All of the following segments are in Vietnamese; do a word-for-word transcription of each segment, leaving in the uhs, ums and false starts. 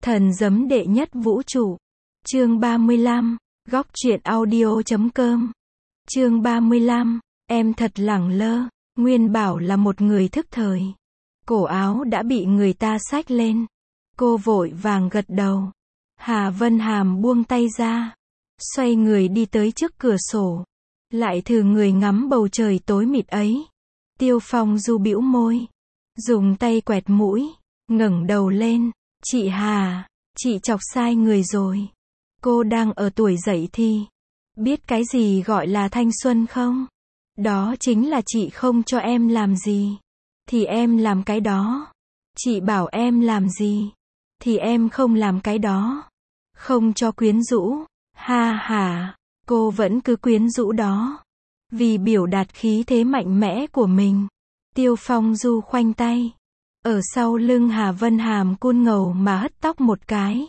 Thần giấm đệ nhất vũ trụ. Chương ba mươi lăm, góc truyện audio chấm com. Chương ba mươi lăm, em thật lẳng lơ. Nguyên Bảo là một người thức thời. Cổ áo đã bị người ta xách lên. Cô vội vàng gật đầu. Hà Vân Hàm buông tay ra, xoay người đi tới trước cửa sổ, lại thử người ngắm bầu trời tối mịt ấy. Tiêu Phong Du bĩu môi, dùng tay quẹt mũi, ngẩng đầu lên. Chị Hà, chị chọc sai người rồi. Cô đang ở tuổi dậy thì. Biết cái gì gọi là thanh xuân không? Đó chính là chị không cho em làm gì, thì em làm cái đó. Chị bảo em làm gì, thì em không làm cái đó. Không cho quyến rũ. Ha ha, cô vẫn cứ quyến rũ đó. Vì biểu đạt khí thế mạnh mẽ của mình, Tiêu Phong Du khoanh tay. Ở sau lưng Hà Vân Hàm cun ngầu mà hất tóc một cái.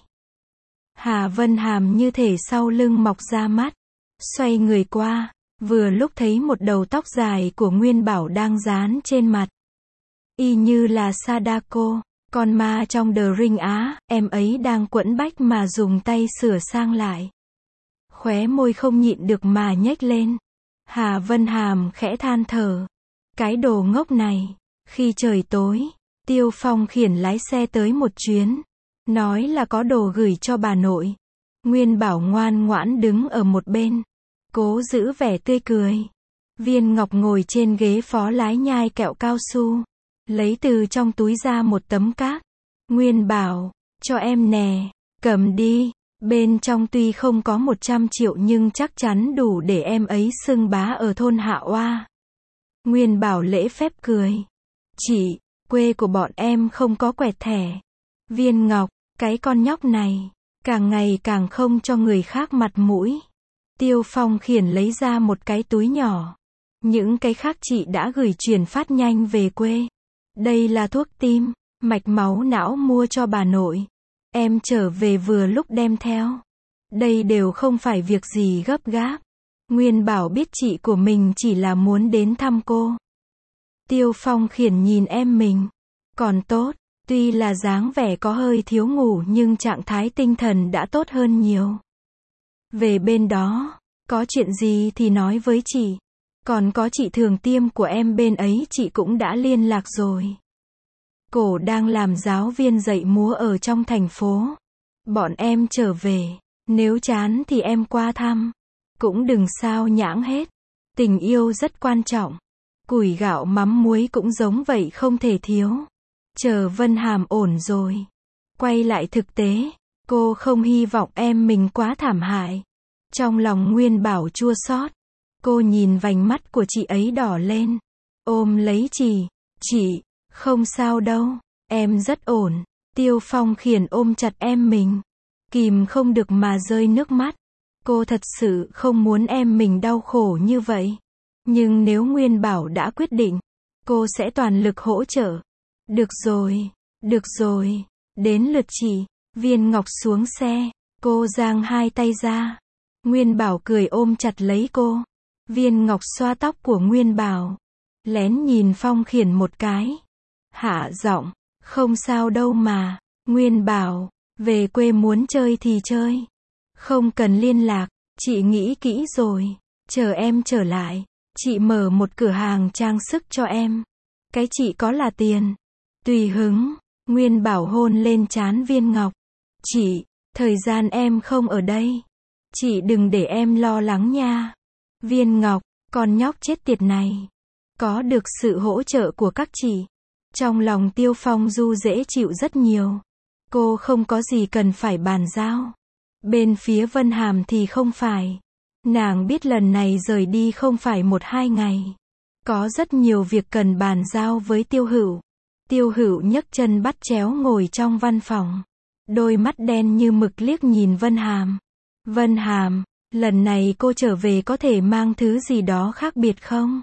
Hà Vân Hàm như thể sau lưng mọc ra mắt. Xoay người qua, vừa lúc thấy một đầu tóc dài của Nguyên Bảo đang dán trên mặt. Y như là Sadako, con ma trong The Ring á, em ấy đang quẫn bách mà dùng tay sửa sang lại. Khóe môi không nhịn được mà nhếch lên. Hà Vân Hàm khẽ than thở. Cái đồ ngốc này. Khi trời tối, Tiêu Phong khiển lái xe tới một chuyến. Nói là có đồ gửi cho bà nội. Nguyên Bảo ngoan ngoãn đứng ở một bên, cố giữ vẻ tươi cười. Viên Ngọc ngồi trên ghế phó lái nhai kẹo cao su, lấy từ trong túi ra một tấm cát. Nguyên Bảo, cho em nè, cầm đi. Bên trong tuy không có một trăm triệu nhưng chắc chắn đủ để em ấy xưng bá ở thôn Hạ Oa. Nguyên Bảo lễ phép cười. Chị, quê của bọn em không có quẹt thẻ. Viên Ngọc, cái con nhóc này, càng ngày càng không cho người khác mặt mũi. Tiêu Phong khiển lấy ra một cái túi nhỏ. Những cái khác chị đã gửi chuyển phát nhanh về quê. Đây là thuốc tim, mạch máu não mua cho bà nội. Em trở về vừa lúc đem theo. Đây đều không phải việc gì gấp gáp. Nguyên Bảo biết chị của mình chỉ là muốn đến thăm cô. Tiêu Phong khiển nhìn em mình. Còn tốt, tuy là dáng vẻ có hơi thiếu ngủ nhưng trạng thái tinh thần đã tốt hơn nhiều. Về bên đó, có chuyện gì thì nói với chị. Còn có chị Thường Tiêm của em bên ấy chị cũng đã liên lạc rồi. Cổ đang làm giáo viên dạy múa ở trong thành phố. Bọn em trở về, nếu chán thì em qua thăm. Cũng đừng sao nhãng hết. Tình yêu rất quan trọng. Củi gạo mắm muối cũng giống vậy không thể thiếu. Chờ Vân Hàm ổn rồi, quay lại thực tế, cô không hy vọng em mình quá thảm hại. Trong lòng Nguyên Bảo chua xót. Cô nhìn vành mắt của chị ấy đỏ lên. Ôm lấy chị. Chị, không sao đâu, em rất ổn. Tiêu Phong khiển ôm chặt em mình. Kìm không được mà rơi nước mắt. Cô thật sự không muốn em mình đau khổ như vậy. Nhưng nếu Nguyên Bảo đã quyết định, cô sẽ toàn lực hỗ trợ. Được rồi, được rồi, đến lượt chị. Viên Ngọc xuống xe, cô giang hai tay ra. Nguyên Bảo cười ôm chặt lấy cô. Viên Ngọc xoa tóc của Nguyên Bảo, lén nhìn Phong khiển một cái. Hạ giọng, không sao đâu mà. Nguyên Bảo, về quê muốn chơi thì chơi. Không cần liên lạc, chị nghĩ kỹ rồi. Chờ em trở lại, chị mở một cửa hàng trang sức cho em. Cái chị có là tiền. Tùy hứng. Nguyên Bảo hôn lên trán Viên Ngọc. Chị, thời gian em không ở đây. Chị đừng để em lo lắng nha. Viên Ngọc, con nhóc chết tiệt này. Có được sự hỗ trợ của các chị. Trong lòng Tiêu Phong Du dễ chịu rất nhiều. Cô không có gì cần phải bàn giao. Bên phía Vân Hàm thì không phải. Nàng biết lần này rời đi không phải một hai ngày. Có rất nhiều việc cần bàn giao với Tiêu Hữu. Tiêu Hữu nhấc chân bắt chéo ngồi trong văn phòng. Đôi mắt đen như mực liếc nhìn Vân Hàm. Vân Hàm, lần này cô trở về có thể mang thứ gì đó khác biệt không?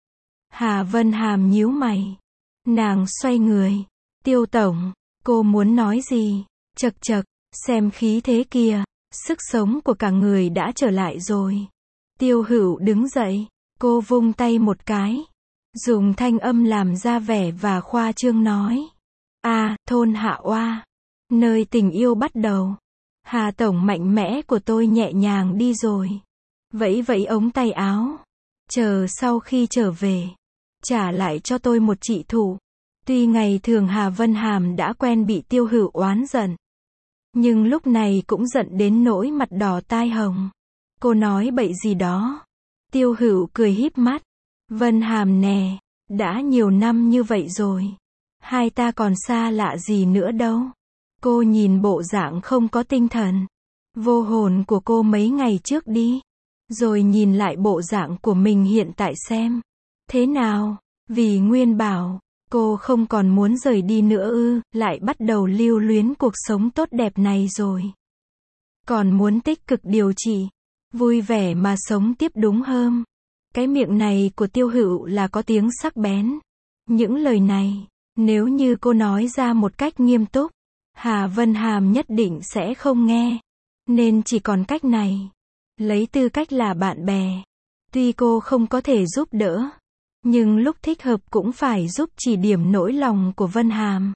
Hà Vân Hàm nhíu mày. Nàng xoay người. Tiêu tổng, cô muốn nói gì? Chậc chậc, xem khí thế kìa. Sức sống của cả người đã trở lại rồi. Tiêu Hữu đứng dậy. Cô vung tay một cái. Dùng thanh âm làm ra vẻ và khoa trương nói. À, thôn Hạ Oa. nơi tình yêu bắt đầu. Hà tổng mạnh mẽ của tôi nhẹ nhàng đi rồi. Vẫy vẫy ống tay áo. Chờ sau khi trở về. Trả lại cho tôi một trị thủ. Tuy ngày thường Hà Vân Hàm đã quen bị Tiêu Hữu oán giận. Nhưng lúc này cũng giận đến nỗi mặt đỏ tai hồng. Cô nói bậy gì đó. Tiêu Hữu cười híp mắt. Vân Hàm nè, đã nhiều năm như vậy rồi. Hai ta còn xa lạ gì nữa đâu. Cô nhìn bộ dạng không có tinh thần, vô hồn của cô mấy ngày trước đi. Rồi nhìn lại bộ dạng của mình hiện tại xem. Thế nào? Vì Nguyên bảo, cô không còn muốn rời đi nữa ư, lại bắt đầu lưu luyến cuộc sống tốt đẹp này rồi. Còn muốn tích cực điều trị, vui vẻ mà sống tiếp đúng hơn. Cái miệng này của Tiêu Hữu là có tiếng sắc bén. Những lời này, nếu như cô nói ra một cách nghiêm túc, Hà Vân Hàm nhất định sẽ không nghe. Nên chỉ còn cách này. Lấy tư cách là bạn bè. Tuy cô không có thể giúp đỡ, nhưng lúc thích hợp cũng phải giúp chỉ điểm nỗi lòng của Vân Hàm.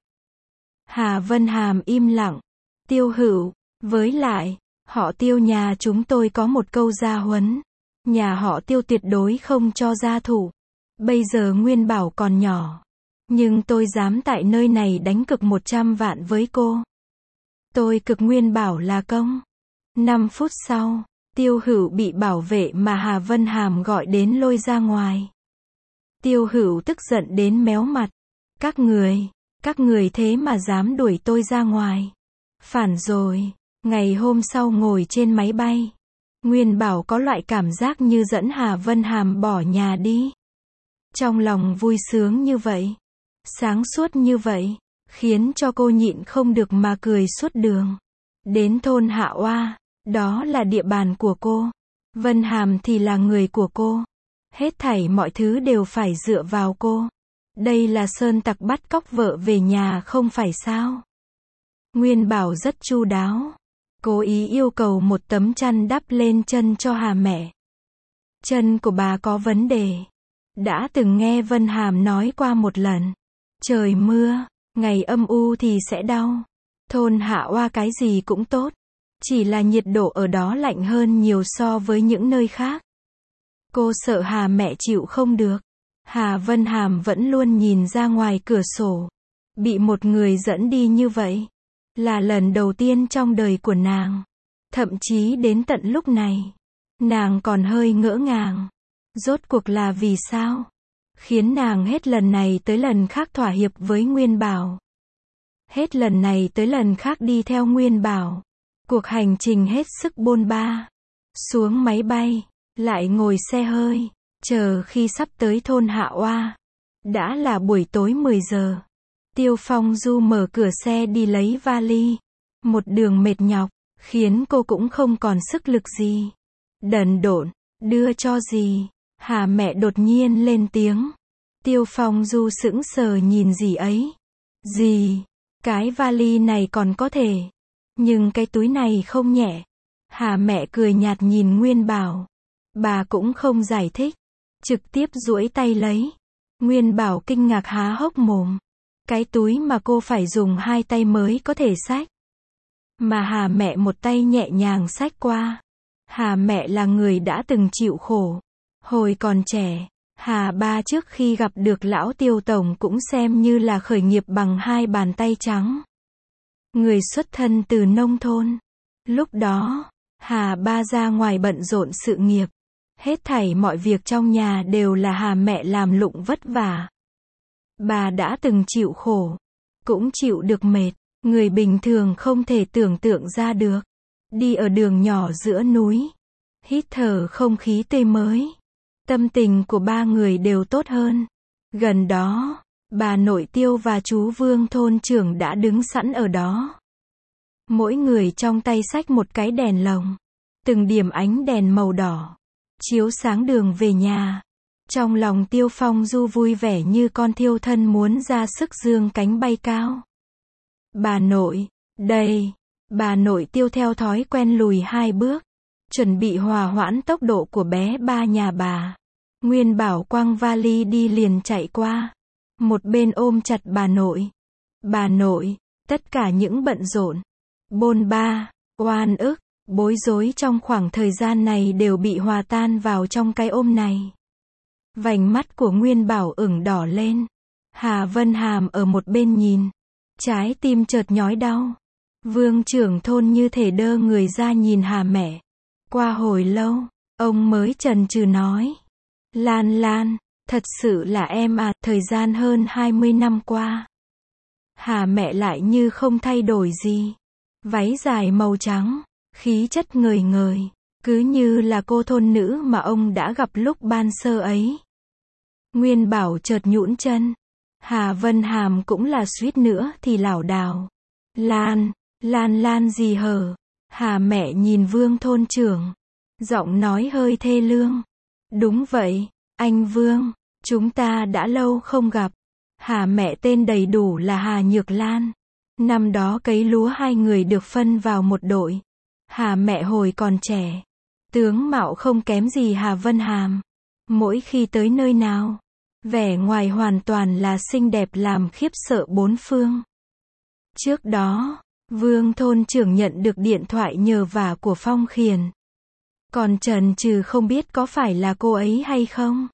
Hà Vân Hàm im lặng. Tiêu Hữu, với lại, họ Tiêu nhà chúng tôi có một câu gia huấn. Nhà họ Tiêu tuyệt đối không cho gia thủ. Bây giờ Nguyên bảo còn nhỏ. Nhưng tôi dám tại nơi này đánh cược một trăm vạn với cô. Tôi cược Nguyên bảo là công. Năm phút sau, Tiêu Hữu bị bảo vệ mà Hà Vân Hàm gọi đến lôi ra ngoài. Tiêu Hữu tức giận đến méo mặt. Các người, các người thế mà dám đuổi tôi ra ngoài. Phản rồi. Ngày hôm sau ngồi trên máy bay, Nguyên bảo có loại cảm giác như dẫn Hà Vân Hàm bỏ nhà đi. Trong lòng vui sướng như vậy, sáng suốt như vậy, khiến cho cô nhịn không được mà cười suốt đường. Đến thôn Hạ Oa, đó là địa bàn của cô. Vân Hàm thì là người của cô. Hết thảy mọi thứ đều phải dựa vào cô. Đây là sơn tặc bắt cóc vợ về nhà không phải sao? Nguyên bảo rất chu đáo. Cố ý yêu cầu một tấm chăn đắp lên chân cho Hà mẹ. Chân của bà có vấn đề. Đã từng nghe Vân Hàm nói qua một lần. Trời mưa, ngày âm u thì sẽ đau. Thôn Hạ Oa cái gì cũng tốt. Chỉ là nhiệt độ ở đó lạnh hơn nhiều so với những nơi khác. Cô sợ Hà mẹ chịu không được. Hà Vân Hàm vẫn luôn nhìn ra ngoài cửa sổ. Bị một người dẫn đi như vậy. Là lần đầu tiên trong đời của nàng. Thậm chí đến tận lúc này, nàng còn hơi ngỡ ngàng. Rốt cuộc là vì sao? Khiến nàng hết lần này tới lần khác thỏa hiệp với Nguyên bảo. Hết lần này tới lần khác đi theo Nguyên bảo. Cuộc hành trình hết sức bôn ba. Xuống máy bay, lại ngồi xe hơi, chờ khi sắp tới thôn Hạ Oa. Đã là buổi tối mười giờ. Tiêu Phong Du mở cửa xe đi lấy vali. Một đường mệt nhọc, khiến cô cũng không còn sức lực gì. Đần độn, đưa cho gì? Hà mẹ đột nhiên lên tiếng. Tiêu Phong Du sững sờ nhìn gì ấy. Gì? Cái vali này còn có thể. Nhưng cái túi này không nhẹ. Hà mẹ cười nhạt nhìn Nguyên bảo. Bà cũng không giải thích. Trực tiếp duỗi tay lấy. Nguyên bảo kinh ngạc há hốc mồm. Cái túi mà cô phải dùng hai tay mới có thể xách. Mà Hà mẹ một tay nhẹ nhàng xách qua. Hà mẹ là người đã từng chịu khổ. Hồi còn trẻ, Hà ba trước khi gặp được lão Tiêu tổng cũng xem như là khởi nghiệp bằng hai bàn tay trắng. Người xuất thân từ nông thôn. Lúc đó, Hà ba ra ngoài bận rộn sự nghiệp. Hết thảy mọi việc trong nhà đều là Hà mẹ làm lụng vất vả. Bà đã từng chịu khổ, cũng chịu được mệt, người bình thường không thể tưởng tượng ra được. Đi ở đường nhỏ giữa núi, hít thở không khí tươi mới. Tâm tình của ba người đều tốt hơn. Gần đó, bà nội Tiêu và chú Vương thôn trưởng đã đứng sẵn ở đó. Mỗi người trong tay xách một cái đèn lồng. Từng điểm ánh đèn màu đỏ, chiếu sáng đường về nhà. Trong lòng Tiêu Phong Du vui vẻ như con thiêu thân muốn ra sức dương cánh bay cao. Bà nội, đây. Bà nội Tiêu theo thói quen lùi hai bước. Chuẩn bị hòa hoãn tốc độ của bé ba nhà bà. Nguyên bảo quăng vali đi liền chạy qua. Một bên ôm chặt bà nội. Bà nội, Tất cả những bận rộn, bôn ba, oan ức, bối rối trong khoảng thời gian này đều bị hòa tan vào trong cái ôm này. Vành mắt của Nguyên Bảo ửng đỏ lên. Hà Vân Hàm ở một bên nhìn. Trái tim chợt nhói đau. Vương trưởng thôn như thể đơ người ra nhìn Hà mẹ. Qua hồi lâu, ông mới chần chừ nói. Lan Lan, thật sự là em à, thời gian hơn hai mươi năm qua. Hà mẹ lại như không thay đổi gì. Váy dài màu trắng, khí chất ngời ngời, cứ như là cô thôn nữ mà ông đã gặp lúc ban sơ ấy. Nguyên Bảo chợt nhũn chân. Hà Vân Hàm cũng là suýt nữa thì lảo đảo. Lan, Lan Lan gì hở? Hà mẹ nhìn Vương thôn trưởng. Giọng nói hơi thê lương. Đúng vậy, anh Vương, chúng ta đã lâu không gặp. Hà mẹ tên đầy đủ là Hà Nhược Lan. Năm đó cấy lúa hai người được phân vào một đội. Hà mẹ hồi còn trẻ. Tướng mạo không kém gì Hà Vân Hàm. Mỗi khi tới nơi nào, vẻ ngoài hoàn toàn là xinh đẹp làm khiếp sợ bốn phương. Trước đó, Vương thôn trưởng nhận được điện thoại nhờ vả của Phong Khiển. Còn chần chừ không biết có phải là cô ấy hay không.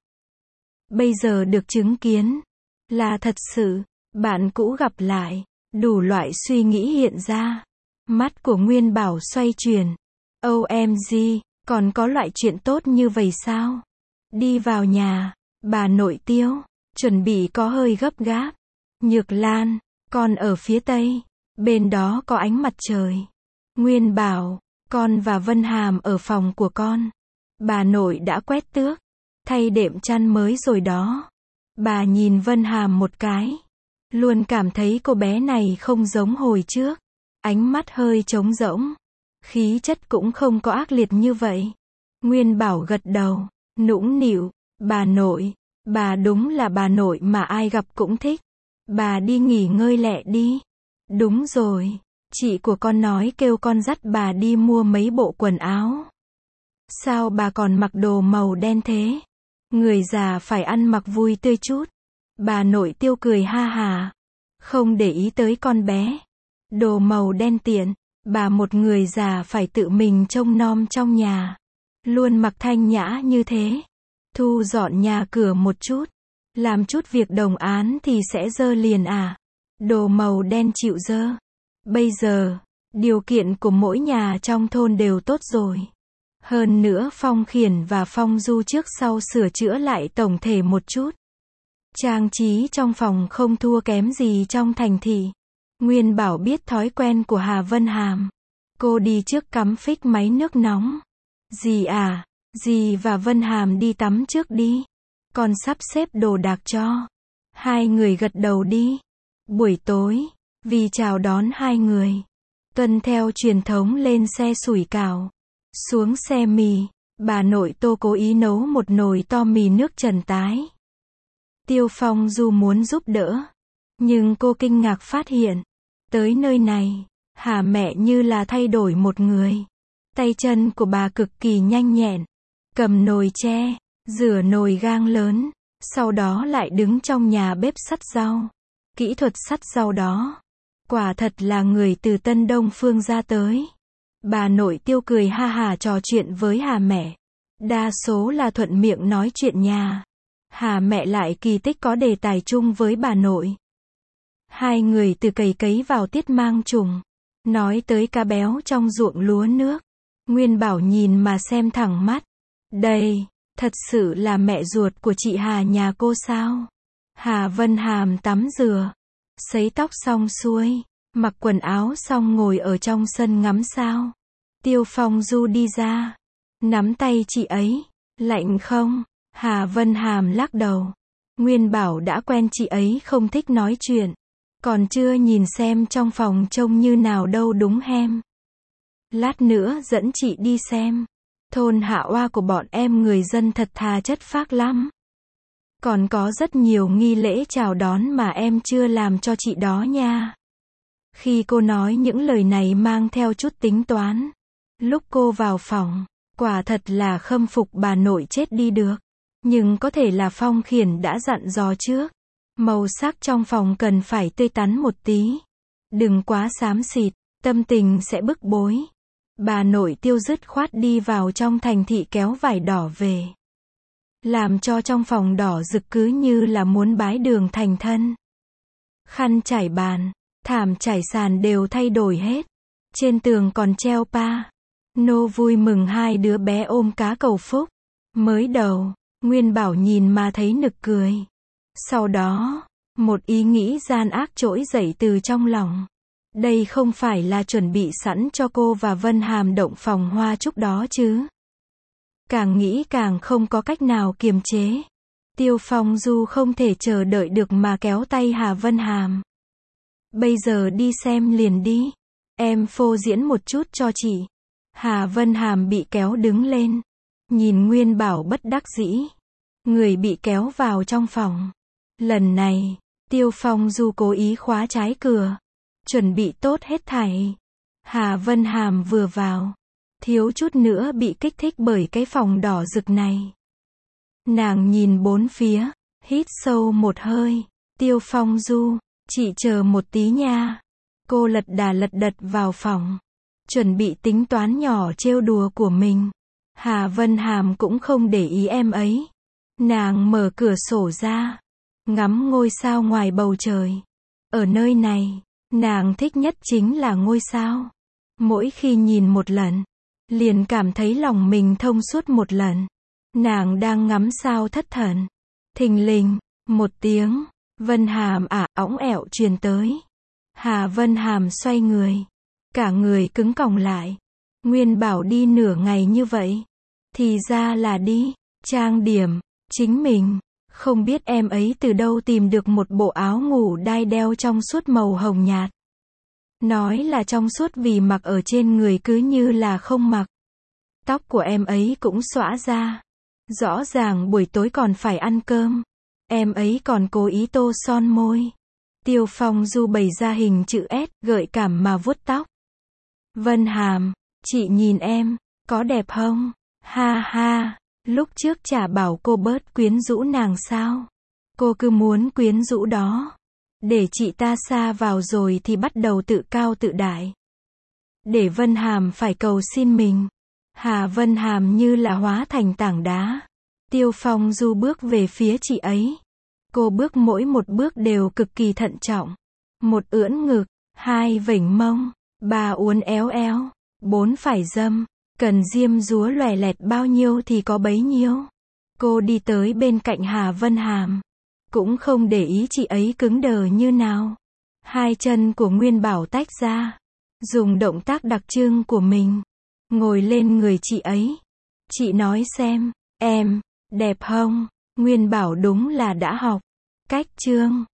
Bây giờ được chứng kiến, là thật sự, bạn cũ gặp lại, đủ loại suy nghĩ hiện ra. Mắt của Nguyên Bảo xoay chuyển. O M G, còn có loại chuyện tốt như vậy sao? Đi vào nhà, bà nội Tiêu, chuẩn bị có hơi gấp gáp. Nhược Lan, con ở phía tây, bên đó có ánh mặt trời. Nguyên Bảo, con và Vân Hàm ở phòng của con. Bà nội đã quét tước, thay đệm chăn mới rồi đó. Bà nhìn Vân Hàm một cái. Luôn cảm thấy cô bé này không giống hồi trước. Ánh mắt hơi trống rỗng. Khí chất cũng không có ác liệt như vậy. Nguyên Bảo gật đầu, nũng nịu. Bà nội, bà đúng là bà nội mà ai gặp cũng thích. Bà đi nghỉ ngơi lẹ đi. Đúng rồi, chị của con nói kêu con dắt bà đi mua mấy bộ quần áo. Sao bà còn mặc đồ màu đen thế? Người già phải ăn mặc vui tươi chút. Bà nội Tiêu cười ha hà. Không để ý tới con bé. Đồ màu đen tiện. Bà một người già phải tự mình trông nom trong nhà. Luôn mặc thanh nhã như thế. Thu dọn nhà cửa một chút. Làm chút việc đồng án thì sẽ dơ liền à. Đồ màu đen chịu dơ. Bây giờ, điều kiện của mỗi nhà trong thôn đều tốt rồi. Hơn nữa Phong Khiển và Phong Du trước sau sửa chữa lại tổng thể một chút. Trang trí trong phòng không thua kém gì trong thành thị. Nguyên Bảo biết thói quen của Hà Vân Hàm. Cô đi trước cắm phích máy nước nóng. Dì à, dì và Vân Hàm đi tắm trước đi. Con sắp xếp đồ đạc cho. Hai người gật đầu đi. Buổi tối, vì chào đón hai người, tuân theo truyền thống lên xe sủi cảo. Xuống xe mì, bà nội Tô cố ý nấu một nồi to mì nước trần tái. Tiêu Phong Du muốn giúp đỡ, nhưng cô kinh ngạc phát hiện, tới nơi này, Hà mẹ như là thay đổi một người. Tay chân của bà cực kỳ nhanh nhẹn, cầm nồi tre, rửa nồi gang lớn, sau đó lại đứng trong nhà bếp sắt rau. Kỹ thuật sắt rau đó, quả thật là người từ Tân Đông Phương ra tới. Bà nội Tiêu cười ha hà trò chuyện với Hà mẹ. Đa số là thuận miệng nói chuyện nhà. Hà mẹ lại kỳ tích có đề tài chung với bà nội. Hai người từ cày cấy vào tiết mang trùng. Nói tới cá béo trong ruộng lúa nước. Nguyên Bảo nhìn mà xem thẳng mắt. Đây, thật sự là mẹ ruột của chị Hà nhà cô sao? Hà Vân Hàm tắm rửa, sấy tóc xong xuôi, mặc quần áo xong ngồi ở trong sân ngắm sao. Tiêu Phong Du đi ra, nắm tay chị ấy. Lạnh không? Hà Vân Hàm lắc đầu. Nguyên Bảo đã quen chị ấy không thích nói chuyện. Còn chưa nhìn xem trong phòng trông như nào đâu đúng hem. Lát nữa dẫn chị đi xem. Thôn Hạ Oa của bọn em người dân thật thà chất phác lắm. Còn có rất nhiều nghi lễ chào đón mà em chưa làm cho chị đó nha. Khi cô nói những lời này mang theo chút tính toán. Lúc cô vào phòng, quả thật là khâm phục bà nội chết đi được. Nhưng có thể là Phong Khiển đã dặn dò trước. Màu sắc trong phòng cần phải tươi tắn một tí. Đừng quá xám xịt, tâm tình sẽ bức bối. Bà nội Tiêu dứt khoát đi vào trong thành thị kéo vải đỏ về. Làm cho trong phòng đỏ rực cứ như là muốn bái đường thành thân. Khăn trải bàn, thảm trải sàn đều thay đổi hết. Trên tường còn treo pa. Nô vui mừng hai đứa bé ôm cá cầu phúc. Mới đầu, Nguyên Bảo nhìn mà thấy nực cười. Sau đó, một ý nghĩ gian ác trỗi dậy từ trong lòng. Đây không phải là chuẩn bị sẵn cho cô và Vân Hàm động phòng hoa chúc đó chứ. Càng nghĩ càng không có cách nào kiềm chế. Tiêu Phong Du không thể chờ đợi được mà kéo tay Hà Vân Hàm. Bây giờ đi xem liền đi. Em phô diễn một chút cho chị. Hà Vân Hàm bị kéo đứng lên. Nhìn Nguyên Bảo bất đắc dĩ. Người bị kéo vào trong phòng. Lần này, Tiêu Phong Du cố ý khóa trái cửa. Chuẩn bị tốt hết thảy. Hà Vân Hàm vừa vào. Thiếu chút nữa bị kích thích bởi cái phòng đỏ rực này. Nàng nhìn bốn phía. Hít sâu một hơi. Tiêu Phong Du, chị chờ một tí nha. Cô lật đà lật đật vào phòng. Chuẩn bị tính toán nhỏ trêu đùa của mình. Hà Vân Hàm cũng không để ý em ấy. Nàng mở cửa sổ ra. Ngắm ngôi sao ngoài bầu trời. Ở nơi này, nàng thích nhất chính là ngôi sao. Mỗi khi nhìn một lần, liền cảm thấy lòng mình thông suốt một lần. Nàng đang ngắm sao thất thần. Thình lình, một tiếng, Vân Hàm ả õng ẹo truyền tới. Hà Vân Hàm xoay người. Cả người cứng còng lại. Nguyên Bảo đi nửa ngày như vậy. Thì ra là đi, trang điểm, chính mình. Không biết em ấy từ đâu tìm được một bộ áo ngủ đai đeo trong suốt màu hồng nhạt. Nói là trong suốt vì mặc ở trên người cứ như là không mặc. Tóc của em ấy cũng xõa ra. Rõ ràng buổi tối còn phải ăn cơm. Em ấy còn cố ý tô son môi. Tiêu Phong Du bày ra hình chữ S, gợi cảm mà vuốt tóc. Vân Hàm, chị nhìn em, có đẹp không? Ha ha, lúc trước chả bảo cô bớt quyến rũ nàng sao? Cô cứ muốn quyến rũ đó. Để chị ta xa vào rồi thì bắt đầu tự cao tự đại. Để Vân Hàm phải cầu xin mình. Hà Vân Hàm như là hóa thành tảng đá. Tiêu Phong Du bước về phía chị ấy. Cô bước mỗi một bước đều cực kỳ thận trọng. Một ưỡn ngực, hai vểnh mông, ba uốn éo éo, bốn phải dâm. Cần diêm dúa lòe lẹt bao nhiêu thì có bấy nhiêu. Cô đi tới bên cạnh Hà Vân Hàm. Cũng không để ý chị ấy cứng đờ như nào. Hai chân của Nguyên Bảo tách ra. Dùng động tác đặc trưng của mình. Ngồi lên người chị ấy. Chị nói xem, em, đẹp không? Nguyên Bảo đúng là đã học. Cách trương.